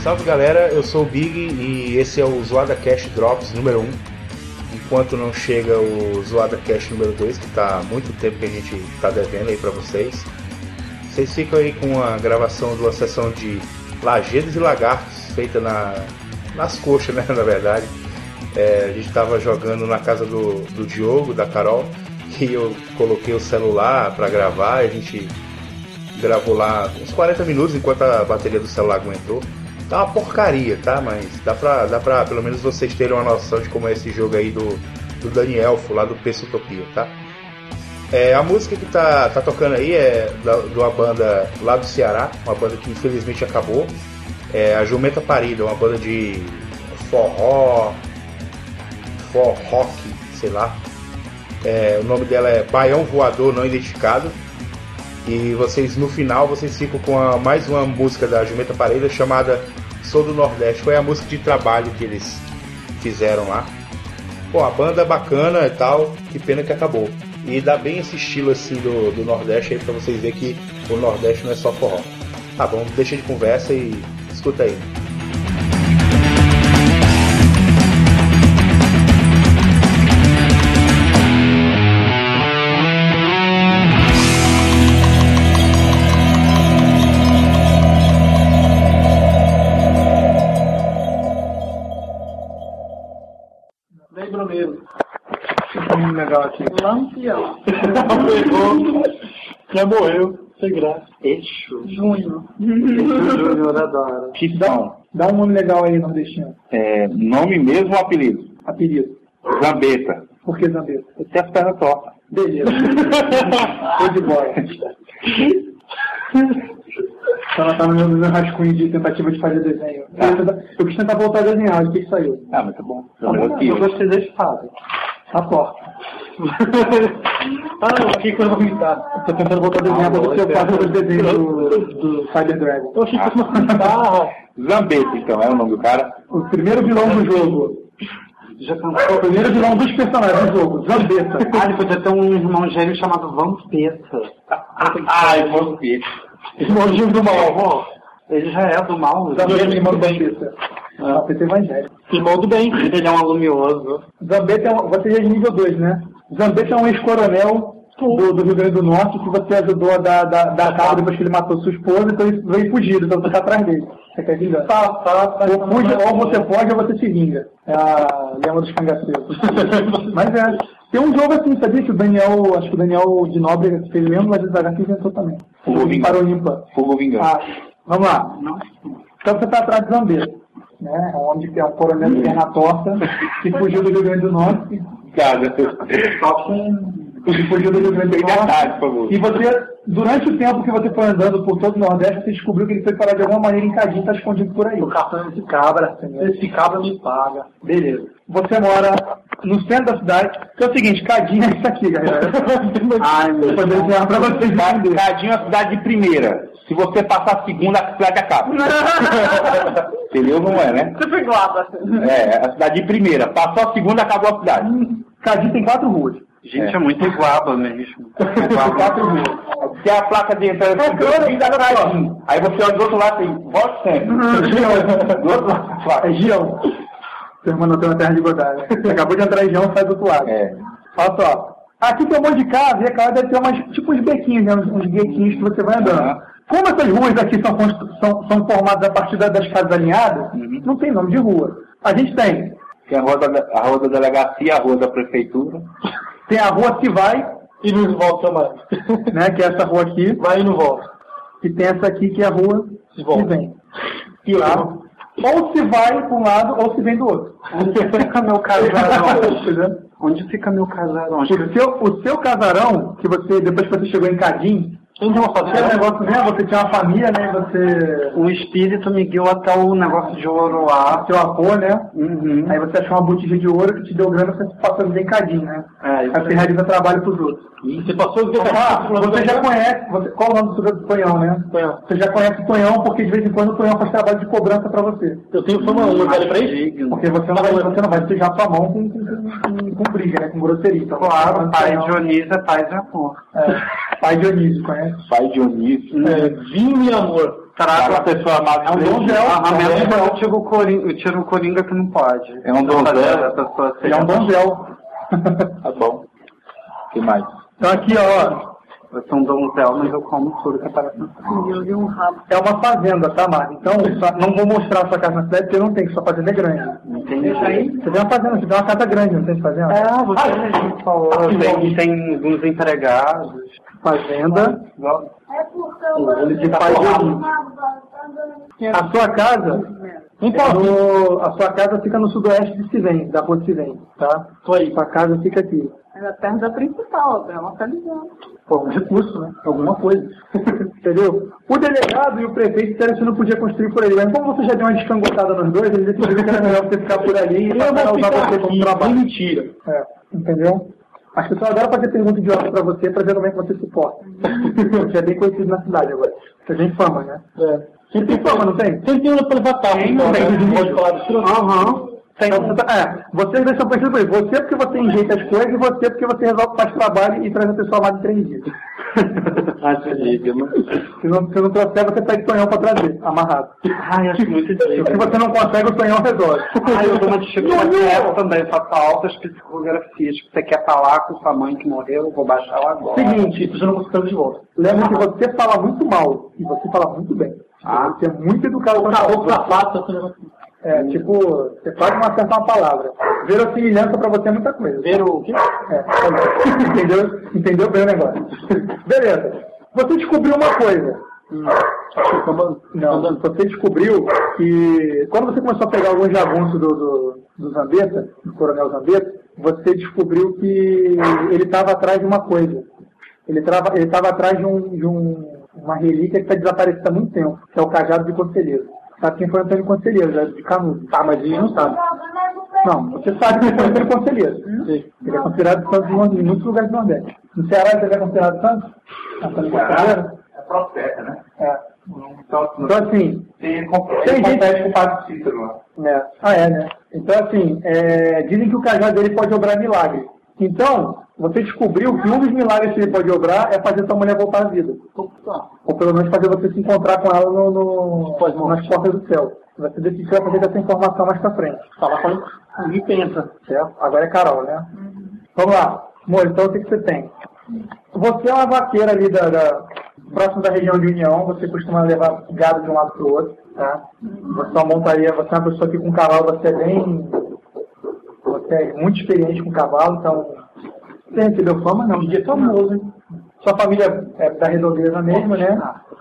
Salve galera, eu sou o Big e esse é o Zoada Cast Drops número 1. Enquanto não chega o Zoada Cast número 2, que tá há muito tempo que a gente tá devendo aí pra vocês. Vocês ficam aí com a gravação de uma sessão de Lajedos e Lagartos, feita nas coxas, né, na verdade. A gente tava jogando na casa do Diogo, da Carol, e eu coloquei o celular pra gravar, e a gente gravou lá uns 40 minutos enquanto a bateria do celular aguentou. Tá uma porcaria, tá? Mas dá pra pelo menos vocês terem uma noção de como é esse jogo aí do Danielfo, lá do Pessutopia, tá? A música que tá tocando aí é de uma banda lá do Ceará, uma banda que infelizmente acabou. É a Jumenta Parida, uma banda de forró rock, sei lá. O nome dela é Baião Voador Não Identificado. E vocês, no final, vocês ficam com mais uma música da Jumenta Parelha chamada Sou do Nordeste. Foi a música de trabalho que eles fizeram lá. Pô, a banda é bacana e tal, que pena que acabou. E dá bem esse estilo assim do Nordeste aí pra vocês verem que o Nordeste não é só forró. Tá bom, deixa de conversa e escuta aí. Legal aqui. Lampião. Já morreu, sem graça. Eixo. Júnior. Eixo Júnior, adoro. Que são? Dá um nome legal aí, nordestino. Nome mesmo ou apelido? Apelido. Zambeta. Por que Zambeta? Eu tenho as pernas tortas. Beleza. Foi de bola. Ela tá no meu rascunho de tentativa de fazer desenho. Eu quis tentar voltar a desenhar, o que saiu? Ah, mas tá bom. Eu gostei desse fato. A porta. Que coisa bonita. Tô tentando voltar a desenhar pra ver se eu faço o desenho do Cyber Dragon. Eu achei que fosse uma guitarra. Zambeta, então, é o nome do cara. O primeiro vilão do jogo. Já cantou. O primeiro vilão dos personagens do jogo, Zambeta. Ele podia ter um irmão gêmeo chamado Vampeta. Vampeta. Irmãozinho do mal. Ele já é do mal. Zambeta, irmão do Vampeta. Vampeta é evangélico. Irmão do bem. Ele é um alumioso. Zambeta você já é nível 2, né? Zambeta é um ex-coronel do Rio Grande do Norte que você ajudou a dar cabo depois que ele matou sua esposa, então ele veio fugido, então você tá atrás dele. Você quer vingar? Ou você pode ou você se vinga. É a lema dos cangaceiros. Mas tem um jogo assim, sabia que acho que o Daniel de Nóbrega que fez mesmo, mas o Zagat inventou também. Fogo Vingança. Vamos lá. Então você tá atrás de Zambeta, né? É um homem que é um coronel de perna torta que fugiu do Rio Grande do Norte. Você fugiu do Rio Grande do Norte. E você, durante o tempo que você foi andando por todo o Nordeste, você descobriu que ele foi parar de alguma maneira em Cadinho, tá escondido por aí. Tô caçando esse cabra, esse cabra me paga. Beleza. Você mora no centro da cidade. Então é o seguinte, Cadinho é isso aqui, galera. Vou desenhar pra vocês. Cadinho é a cidade de primeira. Se você passar a segunda, a cidade acaba. Entendeu? Não é, né? Você foi guarda. A cidade de primeira. Passou a segunda, acabou a cidade. Cadinho tem 4 ruas. Gente, é muito guaba mesmo. 4 ruas. Tem a placa de entrada Cadinho. Aí você olha do outro lado e volte sempre. Do outro lado da placa. É Gião. Seu irmão não tem uma terra de Godard. Você acabou de entrar em Gião, sai do outro lado. Olha só. Aqui tem um monte de casa e a casa deve ter uns bequinhos, né? Uns guetinhos que você vai andando. Como essas ruas aqui são formadas a partir das casas alinhadas, não tem nome de rua. A gente tem a rua da delegacia, a rua da prefeitura. Tem a rua que vai e não volta mais. Né, que é essa rua aqui. Vai e não volta. E tem essa aqui que é a rua que vem. E lá, ou se vai para um lado ou se vem do outro. Onde fica meu casarão? Onde fica meu casarão? O seu casarão, que você, depois que você chegou em Cadinho, tinha um negócio, né? Você tinha uma família, né? O espírito me guiou até o negócio de Oroá. Seu avô, né? Aí você achou uma botija de ouro que te deu grana, você passou a viver em Cadinho, né? Aí você realiza trabalho pros outros. E você passou a viver você já conhece, qual o nome do Tonhão, né? Tonhão. Você já conhece o Tonhão porque de vez em quando o Tonhão faz trabalho de cobrança pra você. Eu tenho fama 1, eu quero pra isso? Porque você não vai sujar sua mão com briga, né? Com grosseria. Então, claro, pai Dionísio é paz e amor. Pai Dionísio, conhece? Pai Dionísio. Vinho e amor. Traga a pessoa mais. É um donzel. Eu tiro o Coringa que não pode. É um donzel. É um donzel. Tá bom. O que mais? Então aqui, ó. Eu sou um donzel, mas eu como tudo que aparece na cidade. É uma fazenda, tá, Mari? Então, não vou mostrar a sua casa na cidade, porque não tem, sua fazenda é grande. Entendi. Você tem uma fazenda, você tem uma casa grande, não tem fazenda? Você mesmo falou. Tem alguns empregados. Fazenda. Ele de pai A sua casa, a sua casa fica no sudoeste de Sivém, da rua Sivém, tá? Sua casa fica aqui. É perto da principal, é localizado. Pô, um recurso, né? Alguma coisa. Entendeu? O delegado e o prefeito disseram que você não podia construir por ali. Mas como você já deu uma descangotada nos dois, eles decidiram que era melhor você ficar por ali e passar a usar você como trabalho. Mentira. Entendeu? As pessoas adoram fazer perguntas idiotas pra você pra ver como é que você se porta. Você é bem conhecido na cidade agora. Você tem fama, né? Sempre tem fama, não tem? Sempre tem uma pra levar carro. Não tem. Pode falar disso? Aham. Vocês dois são conhecidos por isso. Você porque você enjeita as coisas e você porque você resolve faz trabalho e traz a pessoa lá de 3 dias. Se não trouxer, você pede o Tonhão pra trazer, amarrado. Ai, acho muito difícil. Se você não consegue, o Tonhão resolve. Eu dou uma dificuldade também, faço altas psicografias. Você quer falar com sua mãe que morreu, eu vou baixar ela agora. Seguinte, você não consegue de volta. Lembra que você fala muito mal e você fala muito bem. Você é muito educado com a tipo, você pode não acertar uma palavra. Verossimilhança pra você é muita coisa. O quê? Entendeu bem o negócio. Beleza. Você descobriu uma coisa. Não, você descobriu que quando você começou a pegar alguns jagunços do Zambetta, do Coronel Zambetta, você descobriu que ele estava atrás de uma coisa. Ele estava atrás de uma relíquia que está desaparecida há muito tempo, que é o cajado de Conselheiro. Sabe quem foi Antônio Conselheiro, de Canudos? Tá, mas ele não sabe. Não, você sabe quem foi Antônio Conselheiro. Sim. Ele é considerado santo em muitos lugares do Nordeste. No Ceará ele é considerado santo? Antônio Conselheiro? É profeta, né? Então assim... Tem gente com o Padre Cícero lá. Né? Então assim, dizem que o cajado dele pode obrar milagre. Então, você descobriu que um dos milagres que ele pode obrar é fazer sua mulher voltar à vida. Ou pelo menos fazer você se encontrar com ela nas portas do céu. Você decide que vai fazer essa informação mais pra frente. Fala com ele pensa, certo? Agora é Carol, né? Vamos lá. Amor, então o que você tem? Você é uma vaqueira ali próximo da região de União, você costuma levar gado de um lado pro outro, tá? Você é uma pessoa que com cavalo, você é muito experiente com cavalo, então você recebeu fama? Não, ninguém é famoso, hein? Sua família é da redondeza mesmo, né?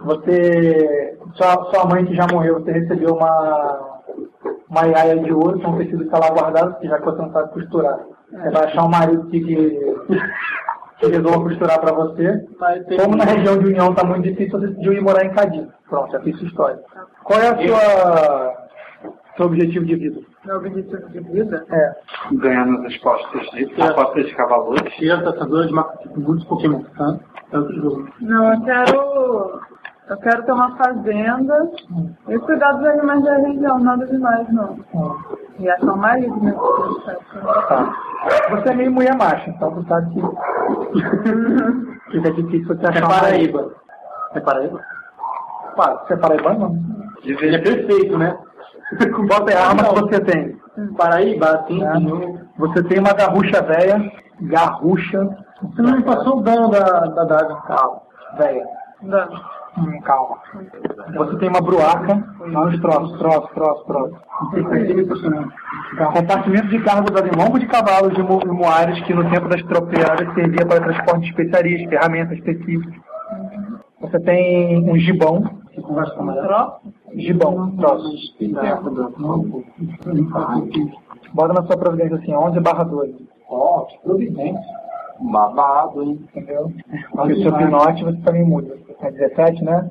Sua mãe que já morreu, você recebeu uma iaia de ouro, que é um tecido que está lá guardado, que já que você não sabe costurar. Você vai achar um marido que resolva costurar para você. Como na região de União está muito difícil, você decidiu ir morar em Cadiz. Pronto, já fiz sua história. Qual é seu objetivo de vida? Meu objetivo de vida? Ganhar nas apostas de cavalos. Tira caçador de muitos Pokémon, tá? Não, eu quero ter uma fazenda e cuidar dos animais da região, nada demais, não. E achar um marido, né? Você é meio mulher macha, então você sabe que fica difícil você achar um marido. É Paraíba? Claro, você é paraibano, não? Ele é perfeito, né? Bota a arma que você tem. Paraíba, sim. Você tem uma garrucha velha. Você não me passou o dano da daga. Calma, velha. Calma. Você tem uma bruaca. Troço. Compartimento de cargo de longo de cavalos de moares que no tempo das tropeadas servia para transporte de especiarias, ferramentas específicas. Você tem um gibão. Que conversa com a gibão, troço. Bota na sua providência assim, 11/12. Que providência. Babado, hein? Entendeu? Porque o seu pinote você também muda. É 17, né?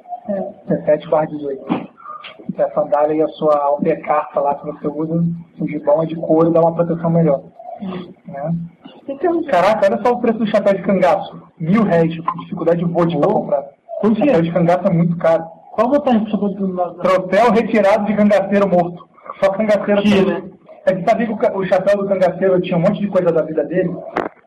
17/18. A sandália e a sua alpercarta lá que você usa, o gibão é de couro e dá uma proteção melhor. Né? Caraca, olha só o preço do chapéu de cangaço. R$1.000, dificuldade de vôlei pra comprar. O chapéu de cangaço é muito caro. Qual vantagem do troféu retirado de cangaceiro morto? Só cangaceiro aqui, né? É que sabia que o chapéu do cangaceiro tinha um monte de coisa da vida dele.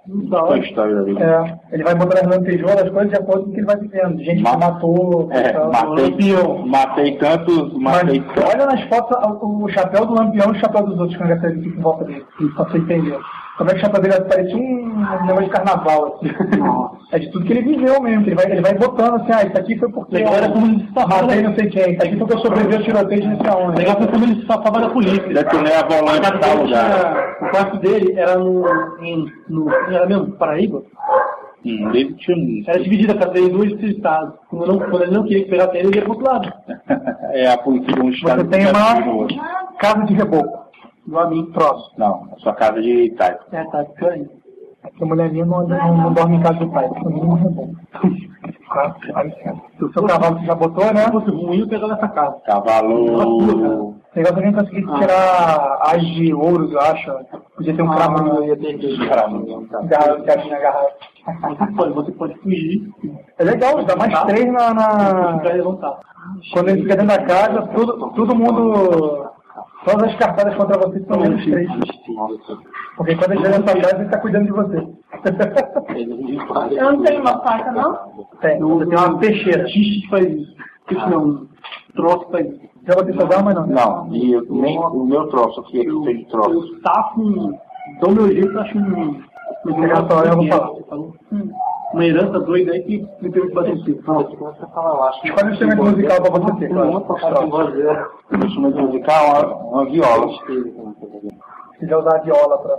Então, a história da vida. ele vai botando as lantejoulas, as coisas de acordo com o que ele vai vivendo. Gente que matou. Matei tantos. Mas olha nas fotos o chapéu do Lampião e o chapéu dos outros cangaçeiros que em volta dele. Pra você entender. Como é que o chapéu dele parecia um negócio de carnaval, assim. É de tudo que ele viveu mesmo. Ele vai botando assim, isso aqui foi porque eu era matei não sei quem. Isso aqui foi porque eu sobrevivi ao tiroteio nesse aonde. Legal foi como ele se safava da polícia. Ele acionei a volante em tal lugar. O quarto dele era era mesmo, Paraíba? Ele tinha Era dividida a casa dele em 2 estados. Quando ele não queria que pegasse ele ia pro outro lado. É a polícia de um estado. Você tem uma casa de reboco. Do amigo próximo. Não, a sua casa de Itaipava. Tá, pior ainda. Porque mulher minha não dorme em casa do pai. Porque não é reboco. O seu cavalo você já botou, né? Se fosse ruim, eu pegava essa casa. Cavalo. Legal se alguém conseguisse tirar as de ouros, eu acho. Podia ter um cravo no ia ter gatinha agarrada. Você pode fugir. É legal, dá mais 3 levantar. Quando ele fica dentro da casa, todo mundo. Todas as cartadas contra você são menos 3. Porque quando ele chega na sua casa, ele está cuidando de você. Eu não tenho uma faca, não? Tem. Você tem uma peixeira. Xixi faz isso. Isso não, um troço faz isso. Já botei suas armas, não? Não, e nem o meu troço aqui, que tem de troço. Eu tafo, dou meu jeito, acho Eu vou falar. Uma herança doida aí que me permite bater em cima. Não, escolhe um instrumento musical para você ter. O instrumento musical é uma viola. Se quiser usar a viola para...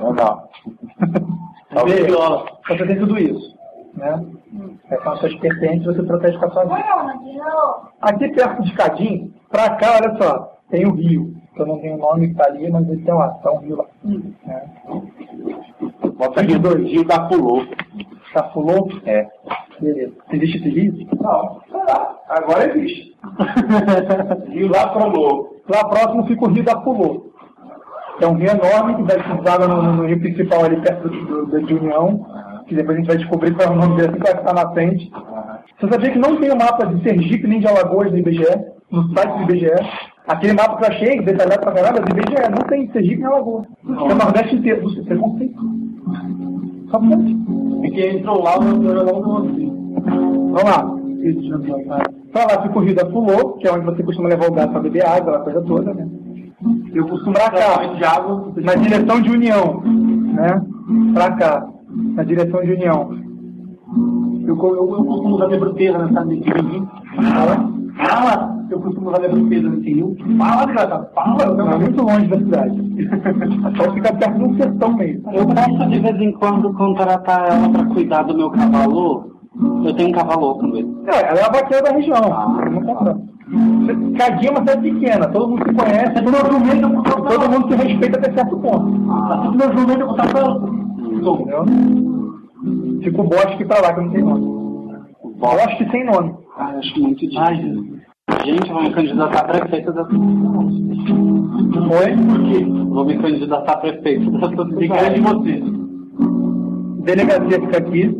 Não. Viola. Você tem tudo isso, né? São as suas pertences, você protege com a sua vida. Aqui perto de Cadim, pra cá, olha só, tem o rio. Que eu não tenho o nome que tá ali, mas ele tem lá, tá um rio lá. Né? Bota aqui Rio da Pulô. Da Pulô? É. Beleza. Existe esse rio? Não, agora existe. Rio da Pulô. Lá próximo fica o Rio da Pulô. É um rio enorme que vai se desaga no rio principal ali perto de União, que depois a gente vai descobrir qual é o nome dele assim que vai estar na frente. Você sabia que não tem o mapa de Sergipe nem de Alagoas do IBGE, no site do IBGE? Aquele mapa que eu achei, detalhado pra caramba, do IBGE, não tem Sergipe nem Alagoas. É o Nordeste inteiro. Você não tem. Só pode. Porque entrou lá, Vamos lá. Pra lá fica o Rio da Pulô, que é onde você costuma levar o gato pra beber água, aquela coisa toda, né? Eu costumo pra cá, na direção de União, né? Pra cá, na direção de União. Eu costumo usar minha bruteira nessa rio. Fala! Eu costumo usar minha bruteira nesse rio. Fala, desgraçado! Fala! Não, é muito longe da cidade. Só fica perto de um sertão mesmo. Eu posso de vez em quando contratar ela pra cuidar do meu cavalo? Eu tenho um cavalo também. Ela é a vaqueira da região. Cadinho é uma cidade pequena, todo mundo se conhece, todo mundo se respeita até certo ponto. Assim que meu jumento eu botar pra fica o bosque pra lá, que não tem nome. Bosque sem nome. Acho muito difícil. Gente, eu vou me candidatar a prefeito da cidade. Foi? Por quê? Vou me candidatar a prefeito da cidade. Fica de você. Delegacia fica aqui.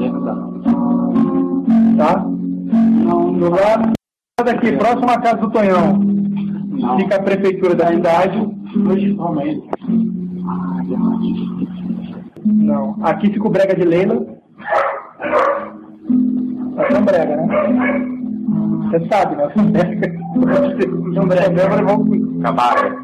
Tá? No lado daqui, próximo à casa do Tonhão, fica a prefeitura da cidade. Não. Aqui fica o Brega de Leila. Aqui é um Brega, né? Você sabe, né? Um Brega. Cabaré.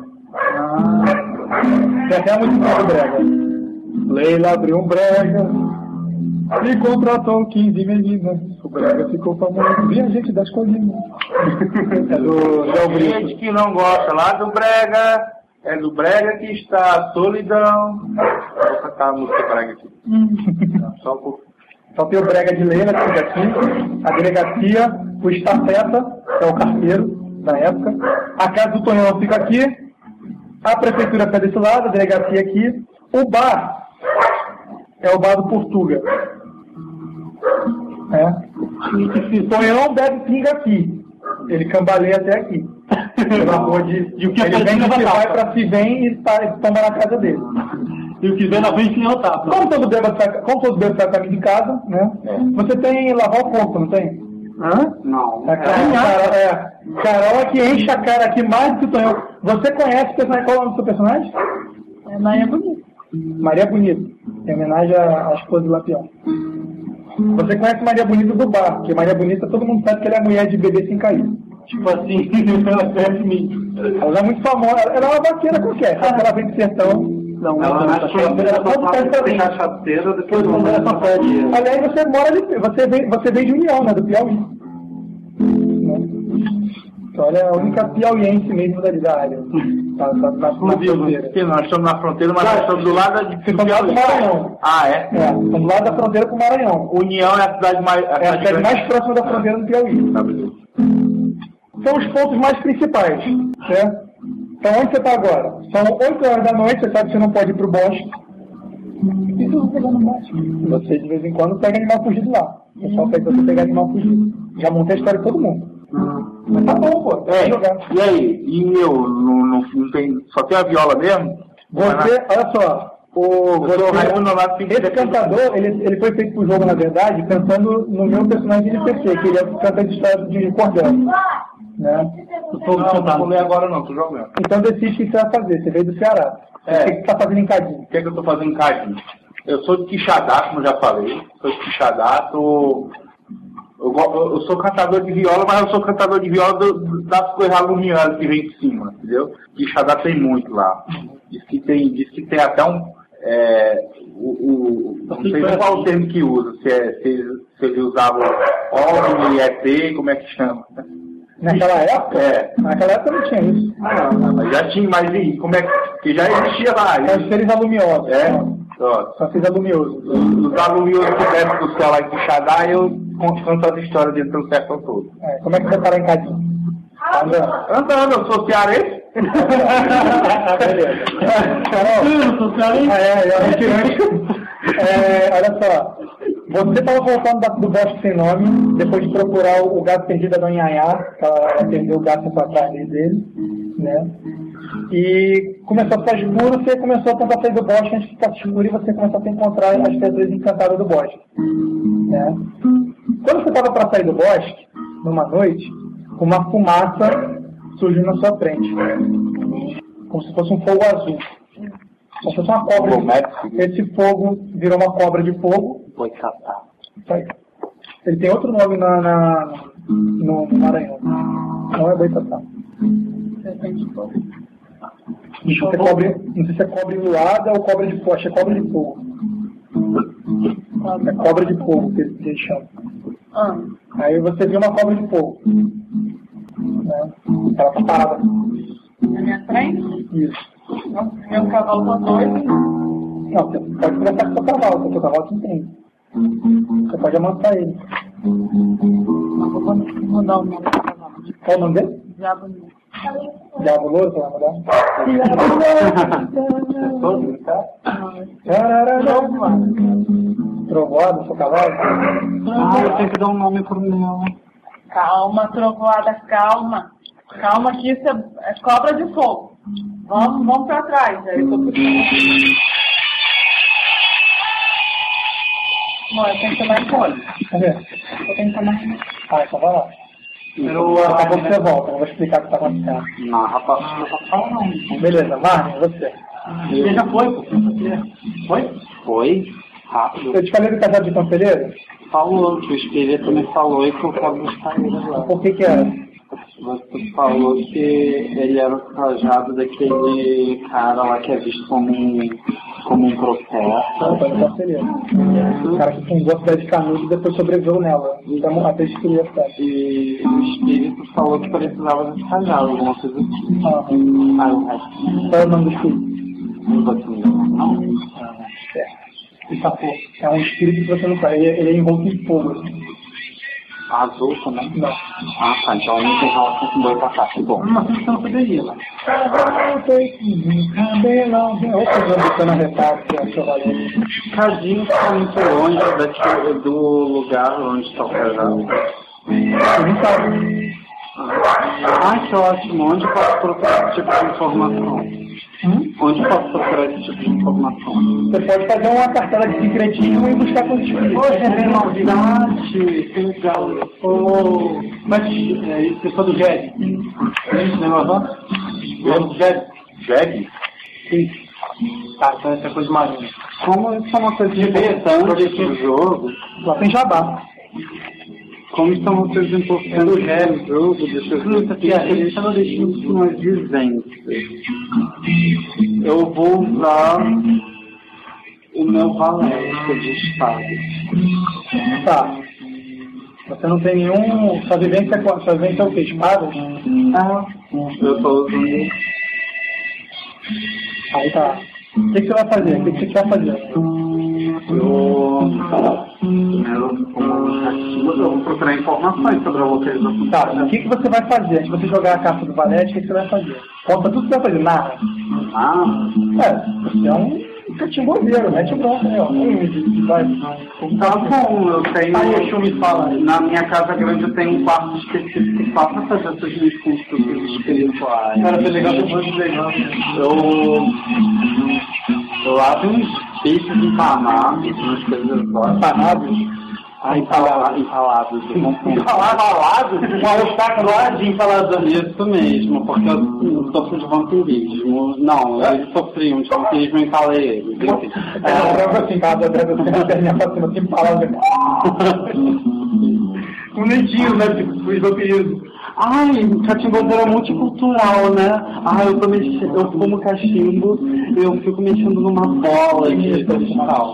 Tem até a música do Brega. Leila abriu um Brega e contratou 15 meninas. O Brega ficou famoso. Vinha gente das colinas. É do Léo Brito. Tem gente que não gosta lá do Brega. É do Brega que está a solidão. Vou cantar a música Brega aqui. Só um pouco. Então tem o Brega de Leila, que fica aqui. A delegacia, o Estafeta, que é o carteiro da época. A casa do Tonhão fica aqui. A prefeitura fica desse lado, a delegacia aqui. O bar é o bar do Portuga. E Tonhão bebe pinga aqui. Ele cambaleia até aqui. E o que ele vem que vai pra se vem e toma na casa dele. E o que vem na frente nem o tapa. Como todo bêbado sai caminho de casa, né? Você tem lavar o corpo, não tem? Hã? Não. Carol é que enche a cara aqui mais do que o Tonhão. Você conhece o personagem? Qual é o nome do seu personagem? É Maria Bonita. Maria Bonita, em homenagem à esposa do Lampião. Você conhece Maria Bonita do bar, porque Maria Bonita todo mundo sabe que ela é mulher de bebê sem cair. Tipo assim, ela serve de mim. Ela é muito famosa, ela é uma vaqueira qualquer, só que ela vem do sertão. Não, ela na fronteira tem cachaceira, depois manda essa pede. Aliás, você mora ali, você veio de União, né, do Piauí. Então, ela é a única piauiense mesmo da área. Na fronteira. Sim, nós estamos na fronteira, mas nós estamos do lado do Maranhão. Ah, é? Estamos do lado da fronteira com o Maranhão. União é a cidade mais... É a cidade mais próxima da fronteira do Piauí. São os pontos mais principais, certo? Então, onde você está agora? São 8 horas da noite, você sabe que você não pode ir para o bosque. O que você pegando no bosque? Você, de vez em quando, pega animal fugido lá. O pessoal pede você pegar animal fugido. Já montei a história de todo mundo. Mas tá bom, pô. E aí? E não tem... Só tem a viola mesmo? Você, olha só. Esse cantador, ele foi feito pro jogo, na verdade, cantando no meu personagem de NPC, que ele canta de história de cordel. Né? Não ler agora não, tô jogando. Então decide o que você vai fazer. Você veio do Ceará. O que você tá fazendo em Cadinho? O que eu tô fazendo em Cadinho? Eu sou de Quixadá, como já falei. Sou de Quixadá, eu sou cantador de viola, mas eu sou cantador de viola das coisas luminosas que vem de cima, entendeu? Quixadá tem muito lá. Diz que tem até um... não sei qual o termo que usa, se ele usava OVNI, ET, como é que chama? Naquela época? Naquela época não tinha isso. Mas já tinha, mas e como é que já existia lá? São os seres alumiosos. São seres alumiosos. Os alumiosos que descem do céu lá em Quixadá, eu conto as histórias dentro do sertão todo. Como é que você para em Cadinho? Andando, eu sou cearense. Beleza. Olha só. Você estava voltando do bosque sem nome, depois de procurar o gato perdido da Dona Nhaiá, que ela perdeu o gato para trás dele, né? E começou a ficar escuro, você começou a tentar sair do bosque antes de ficar escuro e você começou a encontrar as pedras encantadas do bosque, né? Quando você estava para sair do bosque, numa noite, uma fumaça surgiu na sua frente, como se fosse um fogo azul. Como se fosse uma cobra. Esse fogo virou uma cobra de fogo. Boitatá. Ele tem outro nome no Maranhão. Não é boitatá. Não sei se é cobra enluada ou cobra de fogo. Acho que é cobra de fogo. É cobra de fogo que eles chamam. Aí você viu uma cobra de fogo. Né? Ela tá parada. Na minha frente? Isso. Meu cavalo tá doido? Não, você pode conversar com o seu cavalo, porque o seu cavalo te entende. Você pode amansar ele. Não, vou mudar o nome do cavalo. Qual o nome dele? Diabo Louro. Diabo Louro, você vai mudar? Diabo Louro! Trovoada, seu cavalo? Eu tenho que dar um nome pro meu. Calma, Trovoada, calma. Calma que isso é cobra de fogo. Vamos pra trás. Aí eu tô Bom, eu tenho que tomar em conta. Eu tenho que tomar em conta. Então vai lá. Você volta, eu vou explicar o que está acontecendo. Não, rapaz, não. Beleza, Marlon, você. Você já foi, pô? Foi? Foi. Rápido. Eu te falei do casal de conselheiro? Falou, que o espírito me falou e que eu quero buscar ele agora. Por que era? Você falou que ele era o trajado daquele cara lá que é visto como um profeta. Foi um conselheiro. O cara que fundou a cidade de Canudos e depois sobreviveu nela. Então, até destruir a cidade. E o espírito falou que precisava desse trajado, alguma coisa assim. O resto. Qual é o nome do espírito? Não vou te não? É um espírito que você não sabe. Ele é envolto em fogo. Azul também? Não. Ah, tá. Então não tem relação com boitatá. Bom, mas você não poderia, né? Cadinho está muito longe do lugar onde está o casal. Não sabe. Que ótimo. Onde posso procurar esse tipo de informação? Onde posso procurar esse tipo de informação? Você pode fazer uma cartela de secretismo e buscar com os espíritos. Poxa, é novidade, que legal. Mas isso foi do JED? Esse negócio? Do JED? JED? Sim. Tá, então essa é coisa marinha. Como isso é uma coisa importante pro jogo? Lá tem jabá. Como isso é uma coisa importante pro jogo? Deixa eu ver aqui. A gente não deixa umas vivências. Eu vou usar o meu valete de espada. Tá. Você não tem nenhum... Sua vivência é o quê? Espadas? Ah, eu tô usando. Aí tá. O que você vai fazer? O que você quer fazer? Eu vou procurar informações sobre a localização. Tá, o que você vai fazer? Antes de você jogar a carta do valete, o que você vai fazer? Conta tudo que você vai fazer. Narra. Você é um catimboleiro, mete bronca, né? Vai. Tá bom, eu tenho. Aí o me fala. Na minha casa grande eu tenho um quarto específico só para fazer essas minhas construções espirituais. Cara, foi legal, foi muito legal. Eu lá tenho uns peixes empanados, umas coisas só. Empanados? Empalados? Empalados? Uma ressaca lá de empalados. Isso mesmo, porque eu sofro de vampirismo. Não, eles sofriam de vampirismo e empalei eles. Assim, cada vez assim, a perninha pra cima, assim, empalado. Um lentinho, né? Tipo, os vampirismo. Ai, cachimbo era multicultural, né? Ai, eu fumo cachimbo e eu fico mexendo numa bola de cristal.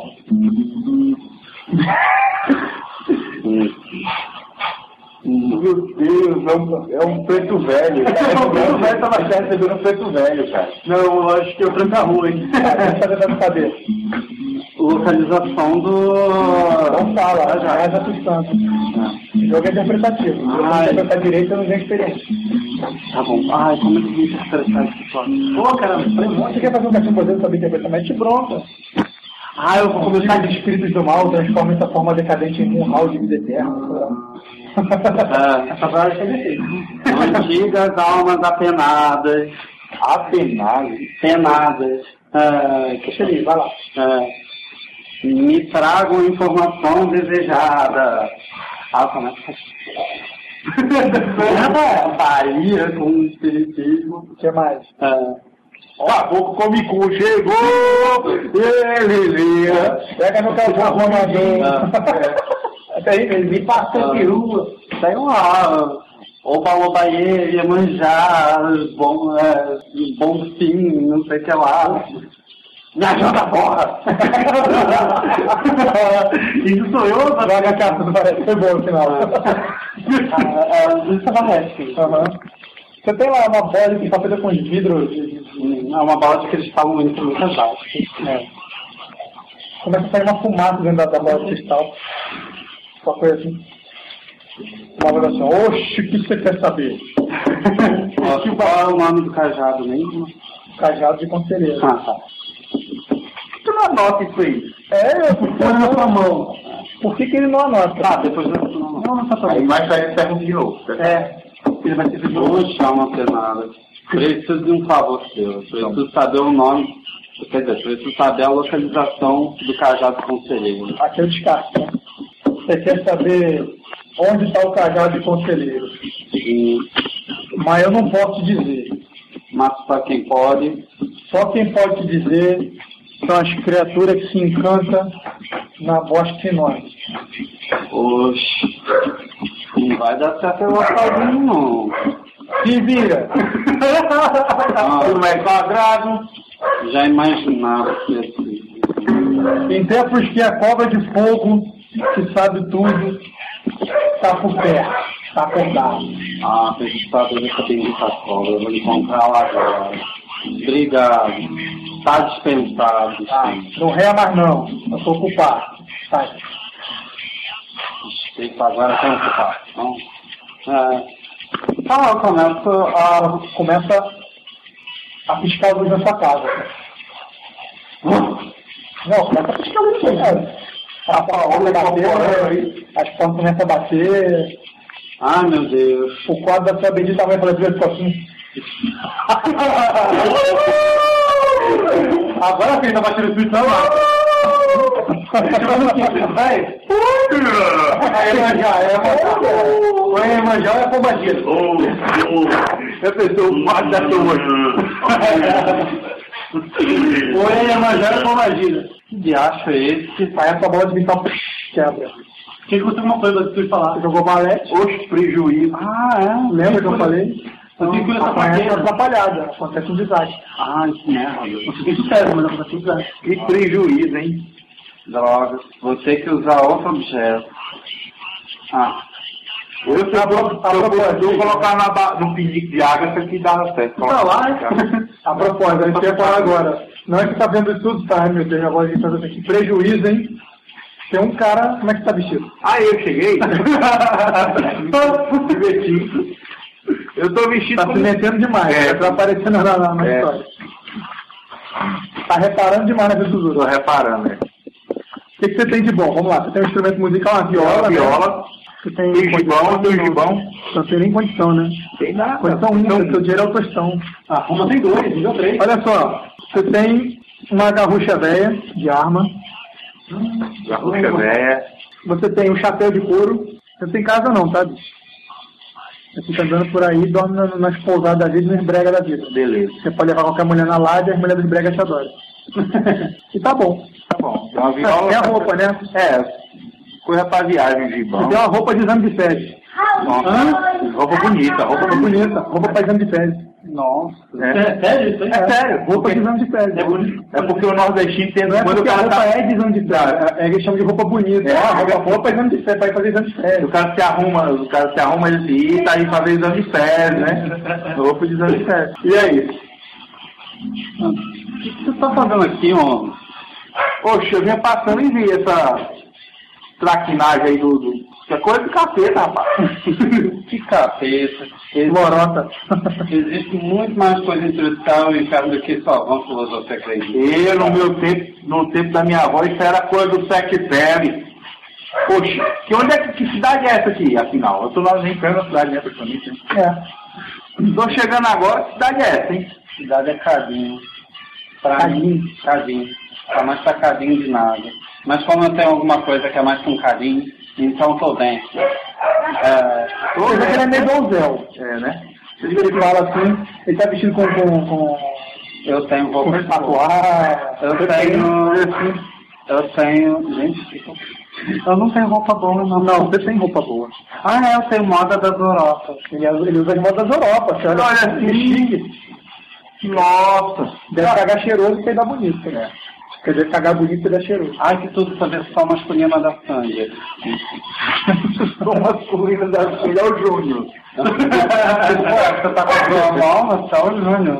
Meu Deus, é um preto velho. O preto velho tava recebendo um preto velho, cara. Não, eu acho que eu tranco a rua, hein? Tá saber. Localização do... Não fala, já é assustante. O jogo é interpretativo. Se você interpretar direito, eu não tenho experiência. Tá bom. Ai, como é que me interpretar isso só? Pô, caramba, você quer fazer um cachimbo podendo saber interpretar? Mete bronca. Eu vou começar de espíritos do mal, transforma essa forma decadente em um hall de vida eterna. Essa frase é difícil. Antigas almas apenadas. Apenadas? Penadas. Deixa ele ir, vai lá. Me tragam informação desejada. Começa a Bahia com espiritismo. O que mais? Caboclo come cu, chegou! Ele pega no cachorro amador. Até aí, ele me passa a perua. Tem lá. Oba-oba-ie, Iemanjá, bom sim, não sei o que lá. Me ajuda, porra! Isso sou eu? Joga a carta do Valete, foi bom no final. Isso é Valete. Você tem lá uma bola que está feita com vidros? É uma bola de cristal muito baixo. Começa a sair uma fumaça dentro da bola de cristal. Uma coisa assim. Uma coisa assim, oxe, o que você quer saber? Qual é o nome do cajado mesmo? Cajado de conselheiro. Tá. Por que não anota isso aí? Põe na sua mão. Por que ele não anota? Depois eu não tá aí mais tarde pergunta de novo. Ele vai ter que puxar uma penada. Preciso de um favor seu. Preciso saber o nome. Quer dizer, preciso saber a localização do cajado conselheiro. Aqui eu descarto, né? Você quer saber onde está o cajado de conselheiro? Mas eu não posso te dizer. Mas para quem pode? Só quem pode te dizer são as criaturas que se encantam na voz que nós. Oxe, não vai dar certo eu sozinho, não. Se vira! Não é quadrado. Já imaginava que assim. Em tempos que a cobra de fogo, que sabe tudo, está por perto, está acordado. Tem que saber dessa bendita cobra. Eu vou encontrar lá agora. Obrigado. Está dispensado. Não rea mais não. Eu estou ocupado. Sai. Agora tem ocupação. Eu começa a piscar a luz na sua casa. Não, começa a piscar a luz na sua casa. As portas começam a bater. Ai, meu Deus. O quadro da sua bendita mãe fala de vez assim. Agora quem tá batendo o espírito lá. Vai. A Iemanjá é a pombagira. Eu pensei o mato da tua. Ou é Iemanjá ou Magia. Que diacho é esse? Aí essa bola de cristal quebra. Quem que você uma coisa antes de falar? Você jogou balete? Os prejuízos. Lembra que eu falei? Eu tenho que essa Acontece fraqueza. atrapalhada, acontece um desastre. Que merda. Você tem sucesso, mas acontece um desastre. Que prejuízo, hein? Droga. Vou ter que usar outro objeto. Eu colocar no pinico de água, isso aqui dá certo. Tá lá, a propósito, a gente quer falar agora. Não é que tá vendo isso tudo, tá? Meu Deus, agora a gente tá vendo aqui. Prejuízo, hein? Tem um cara, como é que tá vestido? Eu cheguei. Divertido. Eu tô vestido Tá se metendo demais, tá aparecendo na história. Tá reparando demais na vida dos outros. Tô reparando, né? O que você tem de bom? Vamos lá, você tem um instrumento musical, uma viola, viola. Né? Você tem gibão. Não tem nem condição, né? Tem nada. Condição única, seu dinheiro é o tostão. Roma tem 2, nível 3. Olha só, você tem uma garrucha velha de arma. Garrucha velha. Você tem um chapéu de couro. Você não tem casa não, tá, bicho? Você fica andando por aí, dorme nas pousadas da vida e nas bregas da vida. Beleza. Você pode levar qualquer mulher na laje e as mulheres dos bregas te adoram. E tá bom. Tá bom. Tem uma viola. Tem a roupa, né? Coisa pra viagem, gibão. Você tem uma roupa de exame de fezes. Nossa. Roupa bonita. Roupa bonita. Roupa pra exame de fezes. Nossa. Sério isso aí? É sério, roupa de exame de fezes. É porque o nordestino tem... Não é porque a roupa é de exame de fezes. Eles chamam de roupa bonita. Roupa é exame de fezes, pra ir fazer exame de fezes. O cara se arruma ele tá aí fazer exame de fezes, né? Roupa de exame de fezes. E aí? O que você tá fazendo aqui, homem? Poxa, eu vinha passando e vi essa traquinagem aí Isso é coisa de capeta, rapaz. Que capeta. Lorota. Existe muito mais coisa entre o céu e o inferno do que só vão filosofia acredita. No tempo da minha avó, isso era coisa do secretário. Poxa, que cidade é essa aqui, afinal? Eu tô lá nem perto da cidade, né, praticamente, né? Tô chegando agora, que cidade é essa, hein? Cidade é Cadinho. Pra mim, Cadinho. Tá mais pra Cadinho de nada. Mas como eu tenho alguma coisa que é mais que um cadinho, então tô bem. Ele é meio donzel. Né? Ele fala assim, ele tá vestido com Eu tenho roupa de tatuar. Eu tenho. Gente, eu não tenho roupa boa, não. Não, você tem roupa boa. Eu tenho moda das Europas. Ele usa as modas das Europas, você olha assim, chique. Nossa! Deve cagar cheiroso e peidar bonito, né? Quer dizer, cagar bonito e dar cheiroso. Que tudo pra versão masculina da Sandy. Versão masculina da Sandy é o Júnior. Você tá com normal, mas tá o Júnior.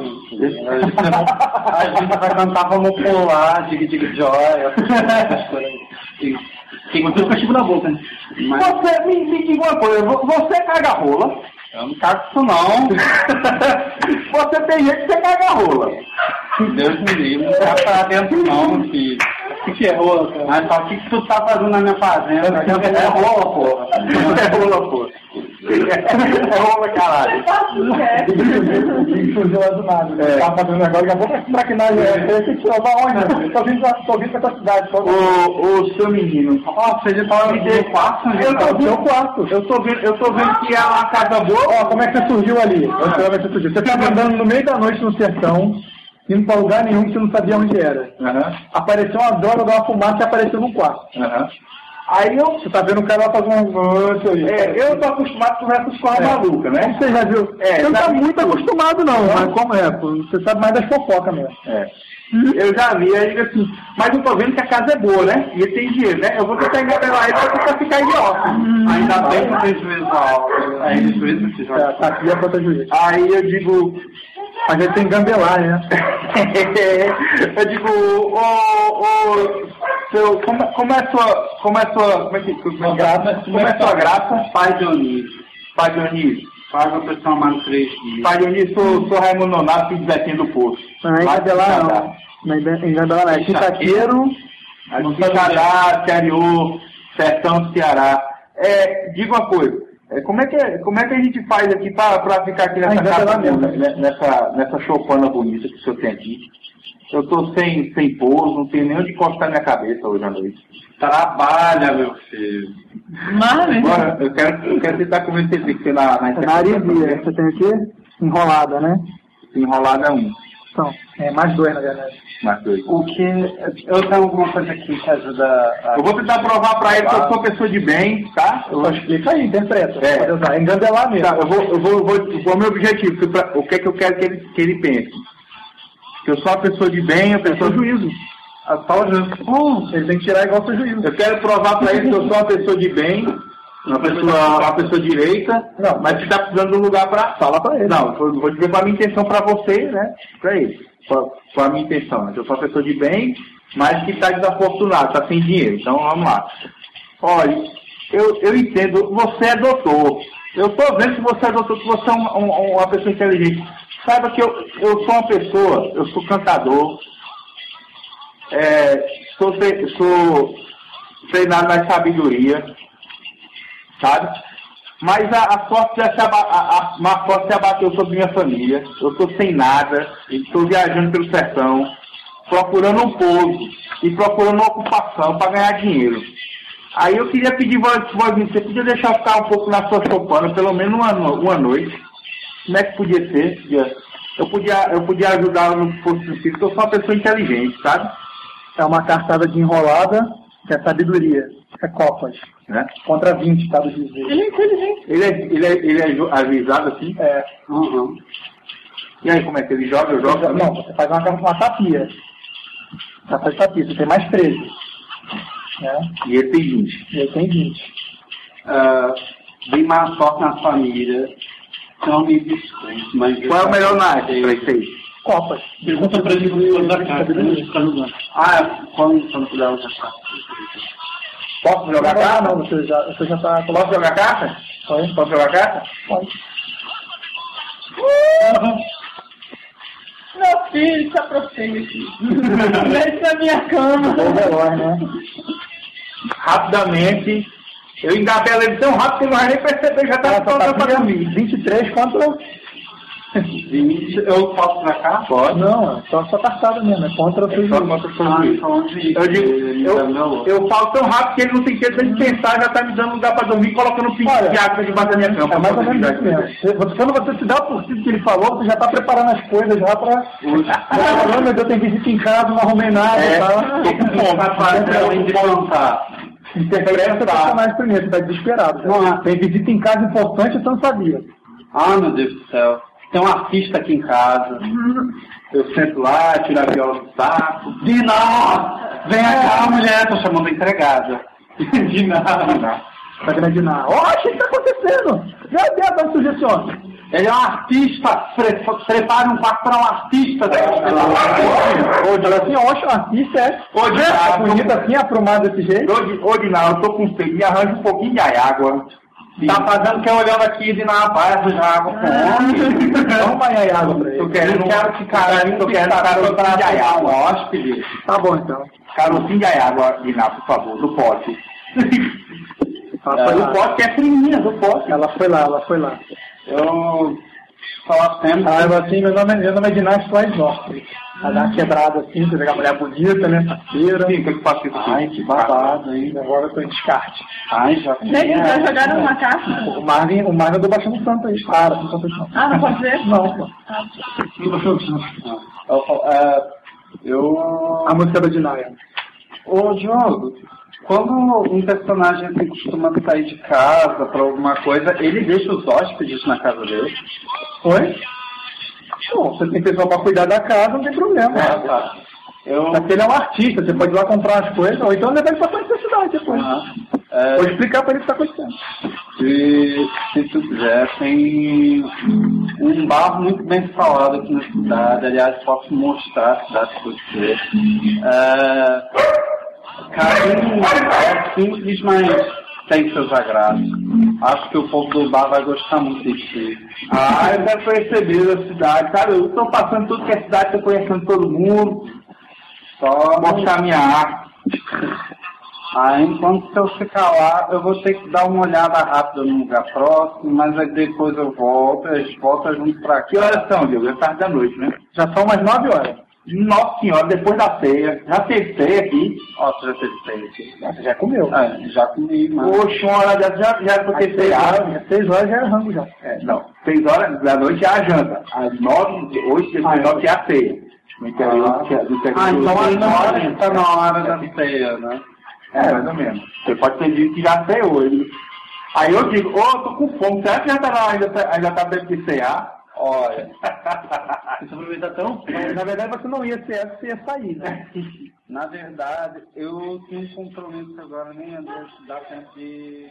A gente vai cantar Vamos Pular, Dig Joy, essas coisas. Tem um cachimbo na boca, né? Você, me diga uma coisa, você caga rola? Eu não cago isso não. Você tem gente que você caga rola. Deus me livre, não tá pra dentro não, filho. O que é rola, cara? Mas só o que tu tá fazendo na minha fazenda? É rola, porra. É rola, porra. É rola, caralho. Surgiu lá do nada. Tá fazendo agora, daqui a pouco é traquinagem. Você tirou da onde? Tô vindo pra tua cidade. Ô, seu menino. Você tá no quarto? Eu tô no seu quarto. Eu tô vendo que é uma casa boa. Ó, como é que você surgiu ali? Você tava andando no meio da noite no sertão, indo pra lugar nenhum que você não sabia onde era. Apareceu uma droga, uma fumaça e apareceu no quarto. Aí você tá vendo o cara lá fazendo eu tô acostumado com essas coisas malucas, né? Como você já viu? Você não tá muito acostumado não, mas como é? Você sabe mais das fofocas mesmo. Eu já vi, aí assim, mas eu tô vendo que a casa é boa, né? E ele tem dinheiro, né? Eu vou tentar engabelar ele pra tentar ficar idiota. Ainda bem que tem juízo alto. Aí juízo que joga. Tá aqui a conta juízo. Aí eu digo, a gente tem que gambelar, né? Eu digo, como é sua graça? Pai Dionísio. Pai Dionísio. Faz uma pessoa amada 3 dias. Pai Dionísio, sou Raimundo Nonato, filho de Betinho do Poço. Não é em gambelar não. Em gambelar não. É quintaqueiro. Quixadá, Ceariô, Sertão do Ceará. Diga uma coisa. Como é que a gente faz aqui para ficar aqui nessa casa nessa choupana bonita que o senhor tem aqui? Eu tô sem pouso, não tenho nem onde encostar minha cabeça hoje à noite. Trabalha, meu filho. Agora, eu quero tentar convencer você na Narizinha, você tem aqui? Enrolada, né? Enrolada 1. São. Mais 2, na verdade. Mais 2. O que... Eu tenho alguma coisa aqui que ajuda a... Eu vou tentar provar pra ele que eu sou pessoa de bem, tá? Só explica aí, interpreta. Pode usar, engandelar mesmo. Tá, o meu objetivo, o que é que eu quero que ele pense? Que eu sou uma pessoa de bem, eu sou juízo. Só o juízo. Ele tem que tirar igual o seu juízo. Eu quero provar pra ele que eu sou uma pessoa de bem, uma pessoa direita, não, mas que tá precisando de um lugar pra... Fala pra ele. Não, eu vou dizer qual a minha intenção pra você, né? Pra ele. Qual a minha intenção? Eu sou uma pessoa de bem, mas que tá desafortunado, tá sem dinheiro. Então, vamos lá. Olha, eu entendo, você é doutor. Eu tô vendo que você é doutor, que você é uma pessoa inteligente. Saiba que eu sou uma pessoa, eu sou cantador, sou treinado na sabedoria, sabe? Mas a sorte se abateu sobre minha família. Eu estou sem nada, estou viajando pelo sertão, procurando um pouso e procurando uma ocupação para ganhar dinheiro. Aí eu queria pedir, vozinho, você podia deixar eu ficar um pouco na sua choupana, pelo menos uma noite? Como é que podia ser? Eu podia ajudar no que fosse possível, porque eu sou uma pessoa inteligente, sabe? É uma cartada de enrolada, que é sabedoria. É copas. Né? Contra 20, tá? Do juiz. Ele é inteligente. Ele é avisado assim? É. Uhum. E aí, como é que ele joga? Eu jogo também? Não, você faz uma tapia. Você faz tapia, você tem mais 13. Né? E ele tem 20. E ele tem 20. Bem mais sorte na família. Não me desculpe, mas... Qual é o melhor naipe pra isso aí? Copas. Pergunta pra ele quando da carta, né? Quando puder usar a carta. Posso jogar carta? Não, você já tá... Posso jogar carta? Pode. Posso jogar carta? Pode. Meu filho, se aproxime aqui. Desce na minha cama. Veloz, né? Rapidamente, eu engabelo ele tão rápido que ele não vai nem perceber, já tá falando pra dormir. 23 contra... 20, eu posso pra cá? Pode. Não, é só cartada mesmo, é contra o seu juiz. Eu falo tão rápido que ele não tem tempo de pensar, já tá me dando lugar pra dormir, colocando um pingo de água debaixo da minha cama. É mais ou menos isso mesmo. Quando você se dá por cima que ele falou, você já tá preparando as coisas já pra... Meu Deus, eu tenho visita em casa, não arrumei nada e tal. Tô com fome, rapaz, além de plantar. Interpreta o personagem primeiro, você tá desesperado. Já. Tem visita em casa importante, você não sabia. Ah, meu Deus do céu. Tem um artista aqui em casa. Eu sento lá, tiro a viola do saco. Dina! Vem cá, mulher! Tô chamando a empregada. Dina! Tá querendo Dina? Oxe, o que tá acontecendo? Meu Deus, tá sugestiona. Ele é um artista. Prepare um quarto para um artista. Hoje, ela assim, oxe, um artista é. Hoje, é bonita assim, aprumada desse jeito. Hoje não, eu tô com sede, me arranja um pouquinho de água. Sim. Tá fazendo que eu olhando aqui de na paz, eu já água com homem. Vamos banhar água pra ele. Tô querendo carocinho de água, hóspede. Tá bom, então. Carocinho de água, Diná, por favor, do pote. Do pote que é friminha, do pote. Ela foi lá. Eu só sempre... assim, meu nome é Diná Soares Norte. Vai dar uma quebrada assim, você pegar a mulher bonita, né? Parceira. Sim, o que eu faço isso? Ai, que babado, hein? Agora eu tô em descarte. Ai, já... Gente, já jogaram numa caixa? O Marvin eu tô baixando santo aí. Para, não santo não. Ah, não pode ver? Não, pô. Não baixou o santo. A música da Dinaia. Ô, Diogo, quando um personagem assim, costuma sair de casa pra alguma coisa, ele deixa os hóspedes na casa dele? Oi? Bom, você tem pessoal pra cuidar da casa, não tem problema. Tá. Porque ele é um artista, você pode ir lá comprar as coisas, ou então levar ele pra conhecer a cidade depois. Vou explicar pra ele o que tá acontecendo. Se tu quiser, tem um bar muito bem falado aqui na cidade. Aliás, posso mostrar a cidade pra você. Carinho é simples, mas tem seus agrados. Acho que o povo do bar vai gostar muito de ti. Eu quero conhecer a cidade, sabe? Eu estou passando tudo que é cidade, estou conhecendo todo mundo. Só mostrar minha arte. Enquanto eu ficar lá, eu vou ter que dar uma olhada rápida no lugar próximo, mas aí depois eu volto, a gente volta junto pra aqui. Que horas são, Diogo? É tarde da noite, né? Já são umas 9 horas. Nossa senhora, depois da ceia. Já teve ceia aqui. Você já teve ceia aqui? Você já comeu. Já comi, mas... Poxa, uma hora já era pra ter ceia. 6 horas já é rango já. Não, 6 horas da noite é a janta. Às 9, 8, 9 é a ceia. No interior do interior. Então agora está na hora da ceia, né? Mais ou menos. Você pode ter dito que já ceou. Aí eu digo, tô com fome, será que ainda tá tendo que cear? Olha, você aproveita tão... Na verdade, você não ia ser essa, você ia sair, né? Na verdade, eu tenho um compromisso agora, nem dá tempo de...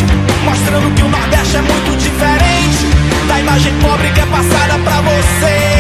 Mostrando que o Nordeste é muito diferente da imagem pobre que é passada pra você.